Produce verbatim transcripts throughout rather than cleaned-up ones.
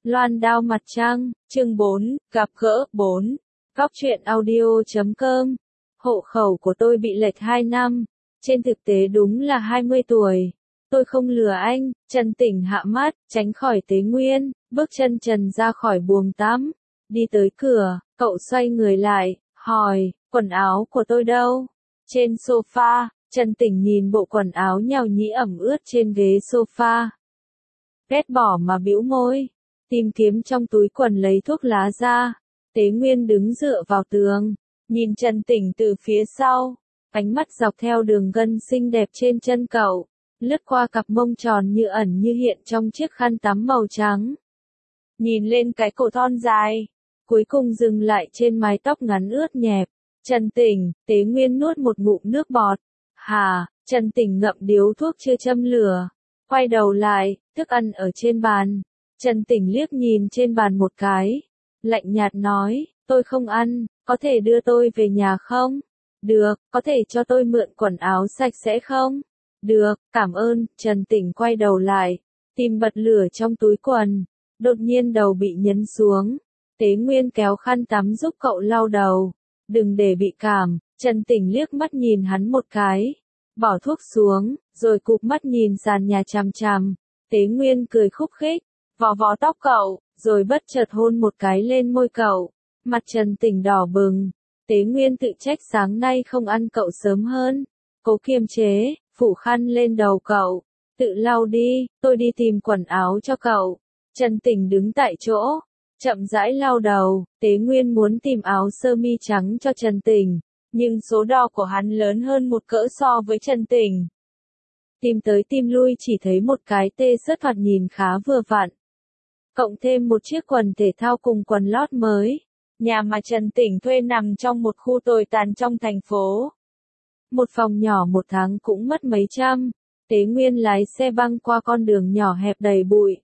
Loan đao mặt trăng, chương bốn, gặp gỡ, bốn. Góc truyện audio chấm com. Hộ khẩu của tôi bị lệch hai năm. Trên thực tế đúng là hai mươi tuổi. Tôi không lừa anh. Trần Tỉnh hạ mắt, tránh khỏi Tế Nguyên, bước chân trần ra khỏi buồng tắm. Đi tới cửa, cậu xoay người lại, hỏi, quần áo của tôi đâu? Trên sofa. Trần Tỉnh nhìn bộ quần áo nhào nhĩ ẩm ướt trên ghế sofa. Ghét bỏ mà bĩu môi. Tìm kiếm trong túi quần lấy thuốc lá ra. Tế Nguyên đứng dựa vào tường, nhìn Trần Tỉnh từ phía sau, ánh mắt dọc theo đường gân xinh đẹp trên chân cậu, lướt qua cặp mông tròn như ẩn như hiện trong chiếc khăn tắm màu trắng. Nhìn lên cái cổ thon dài, cuối cùng dừng lại trên mái tóc ngắn ướt nhẹp. Trần Tỉnh, Tế Nguyên nuốt một ngụm nước bọt. Hà, Trần Tỉnh ngậm điếu thuốc chưa châm lửa, quay đầu lại, thức ăn ở trên bàn. Trần Tỉnh liếc nhìn trên bàn một cái, lạnh nhạt nói, tôi không ăn, có thể đưa tôi về nhà không? Được, có thể cho tôi mượn quần áo sạch sẽ không? Được, cảm ơn. Trần Tỉnh quay đầu lại, tìm bật lửa trong túi quần, đột nhiên đầu bị nhấn xuống. Tế Nguyên kéo khăn tắm giúp cậu lau đầu, đừng để bị cảm. Trần Tỉnh liếc mắt nhìn hắn một cái, bỏ thuốc xuống, rồi cụp mắt nhìn sàn nhà chằm chằm. Tế Nguyên cười khúc khích, vò vò tóc cậu, rồi bất chợt hôn một cái lên môi cậu. Mặt Trần Tỉnh đỏ bừng. Tế Nguyên tự trách sáng nay không ăn cậu sớm hơn. Cố kiềm chế, phủ khăn lên đầu cậu. Tự lau đi, tôi đi tìm quần áo cho cậu. Trần Tỉnh đứng tại chỗ, chậm rãi lau đầu. Tế Nguyên muốn tìm áo sơ mi trắng cho Trần Tỉnh, nhưng số đo của hắn lớn hơn một cỡ so với Trần Tỉnh. Tìm tới tìm lui chỉ thấy một cái tê sớt thoạt nhìn khá vừa vặn. Cộng thêm một chiếc quần thể thao cùng quần lót mới. Nhà mà Trần Tỉnh thuê nằm trong một khu tồi tàn trong thành phố. Một phòng nhỏ một tháng cũng mất mấy trăm. Tế Nguyên lái xe băng qua con đường nhỏ hẹp đầy bụi.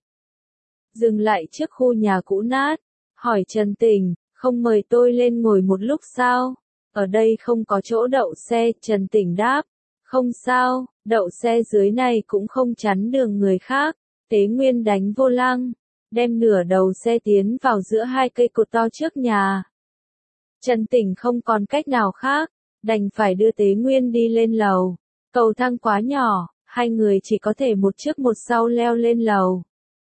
Dừng lại trước khu nhà cũ nát. Hỏi Trần Tỉnh, không mời tôi lên ngồi một lúc sao? Ở đây không có chỗ đậu xe. Trần Tỉnh đáp, không sao, đậu xe dưới này cũng không chắn đường người khác. Tế Nguyên đánh vô lăng, đem nửa đầu xe tiến vào giữa hai cây cột to trước nhà. Trần Tỉnh không còn cách nào khác, đành phải đưa Tế Nguyên đi lên lầu. Cầu thang quá nhỏ, hai người chỉ có thể một trước một sau leo lên lầu.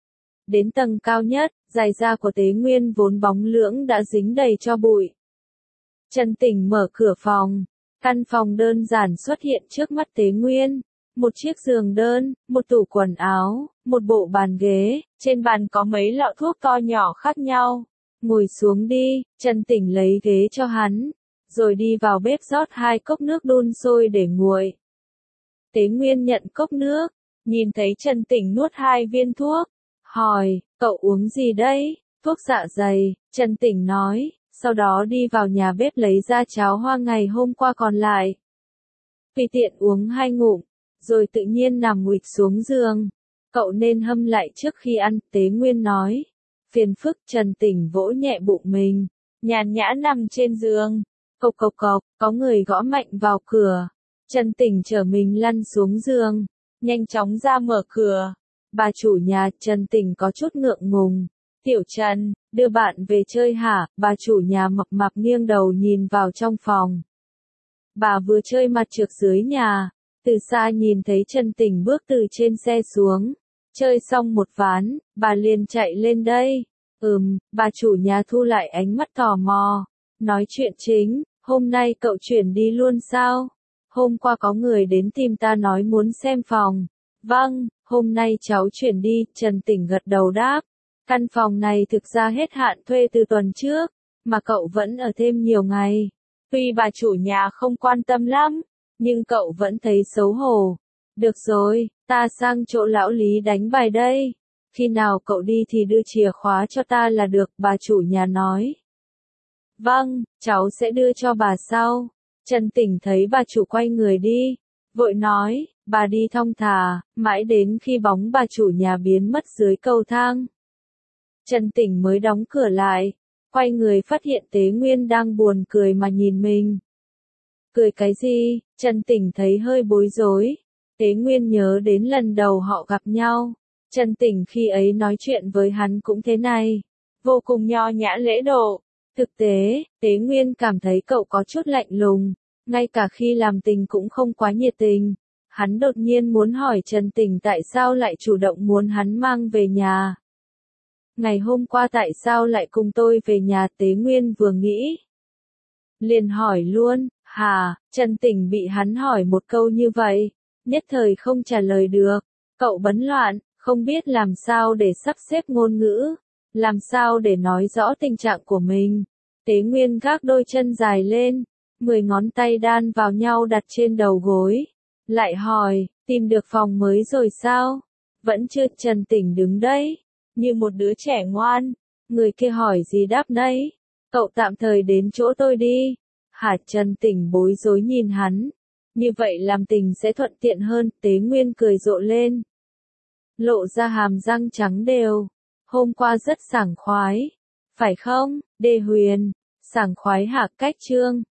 Đến tầng cao nhất, giày da của Tế Nguyên vốn bóng lưỡng đã dính đầy tro bụi. Trần Tỉnh mở cửa phòng. Căn phòng đơn giản xuất hiện trước mắt Tế Nguyên. Một chiếc giường đơn, một tủ quần áo, một bộ bàn ghế, trên bàn có mấy lọ thuốc to nhỏ khác nhau. Ngồi xuống đi. Trần Tỉnh lấy ghế cho hắn, rồi đi vào bếp rót hai cốc nước đun sôi để nguội. Tế Nguyên nhận cốc nước, nhìn thấy Trần Tỉnh nuốt hai viên thuốc, hỏi, cậu uống gì đấy? Thuốc dạ dày. Trần Tỉnh nói, sau đó đi vào nhà bếp lấy ra cháo hoa ngày hôm qua còn lại. Tùy tiện uống hai ngụm, rồi tự nhiên nằm nguỵt xuống giường. Cậu nên hâm lại trước khi ăn. Tế Nguyên nói. Phiền phức. Trần Tỉnh vỗ nhẹ bụng mình, nhàn nhã nằm trên giường. Cộc cộc cộc, có người gõ mạnh vào cửa. Trần Tỉnh chở mình lăn xuống giường, nhanh chóng ra mở cửa. Bà chủ nhà. Trần Tỉnh có chút ngượng ngùng. Tiểu Trần, đưa bạn về chơi hả? Bà chủ nhà mập mạp nghiêng đầu nhìn vào trong phòng. Bà vừa chơi mặt trượt dưới nhà. Từ xa nhìn thấy Trần Tỉnh bước từ trên xe xuống. Chơi xong một ván, bà liền chạy lên đây. Ừm, bà chủ nhà thu lại ánh mắt tò mò. Nói chuyện chính, hôm nay cậu chuyển đi luôn sao? Hôm qua có người đến tìm ta nói muốn xem phòng. Vâng, hôm nay cháu chuyển đi. Trần Tỉnh gật đầu đáp. Căn phòng này thực ra hết hạn thuê từ tuần trước, mà cậu vẫn ở thêm nhiều ngày. Tuy bà chủ nhà không quan tâm lắm, nhưng cậu vẫn thấy xấu hổ. Được rồi, ta sang chỗ lão Lý đánh bài đây. Khi nào cậu đi thì đưa chìa khóa cho ta là được. Bà chủ nhà nói. Vâng, cháu sẽ đưa cho bà sau. Trần Tỉnh thấy bà chủ quay người đi, vội nói, bà đi thong thả, mãi đến khi bóng bà chủ nhà biến mất dưới cầu thang. Trần Tỉnh mới đóng cửa lại, quay người phát hiện Tế Nguyên đang buồn cười mà nhìn mình. Cười cái gì? Trần Tỉnh thấy hơi bối rối. Tế Nguyên nhớ đến lần đầu họ gặp nhau, Trần Tỉnh khi ấy nói chuyện với hắn cũng thế này, vô cùng nho nhã lễ độ. Thực tế, Tế Nguyên cảm thấy cậu có chút lạnh lùng, ngay cả khi làm tình cũng không quá nhiệt tình. Hắn đột nhiên muốn hỏi Trần Tỉnh tại sao lại chủ động muốn hắn mang về nhà. Ngày hôm qua tại sao lại cùng tôi về nhà? Tế Nguyên vừa nghĩ, liền hỏi luôn, hả? Trần Tỉnh bị hắn hỏi một câu như vậy, nhất thời không trả lời được. Cậu bấn loạn, không biết làm sao để sắp xếp ngôn ngữ, làm sao để nói rõ tình trạng của mình. Tế Nguyên gác đôi chân dài lên, mười ngón tay đan vào nhau đặt trên đầu gối. Lại hỏi, tìm được phòng mới rồi sao? Vẫn chưa. Trần Tỉnh đứng đấy, như một đứa trẻ ngoan. Người kia hỏi gì đáp đấy. Cậu tạm thời đến chỗ tôi đi. Hả? Trần Tỉnh bối rối nhìn hắn. Như vậy làm tình sẽ thuận tiện hơn. Tế Nguyên cười rộ lên, lộ ra hàm răng trắng đều. Hôm qua rất sảng khoái, phải không, Đê Huyền? Sảng khoái hả? Cách Trương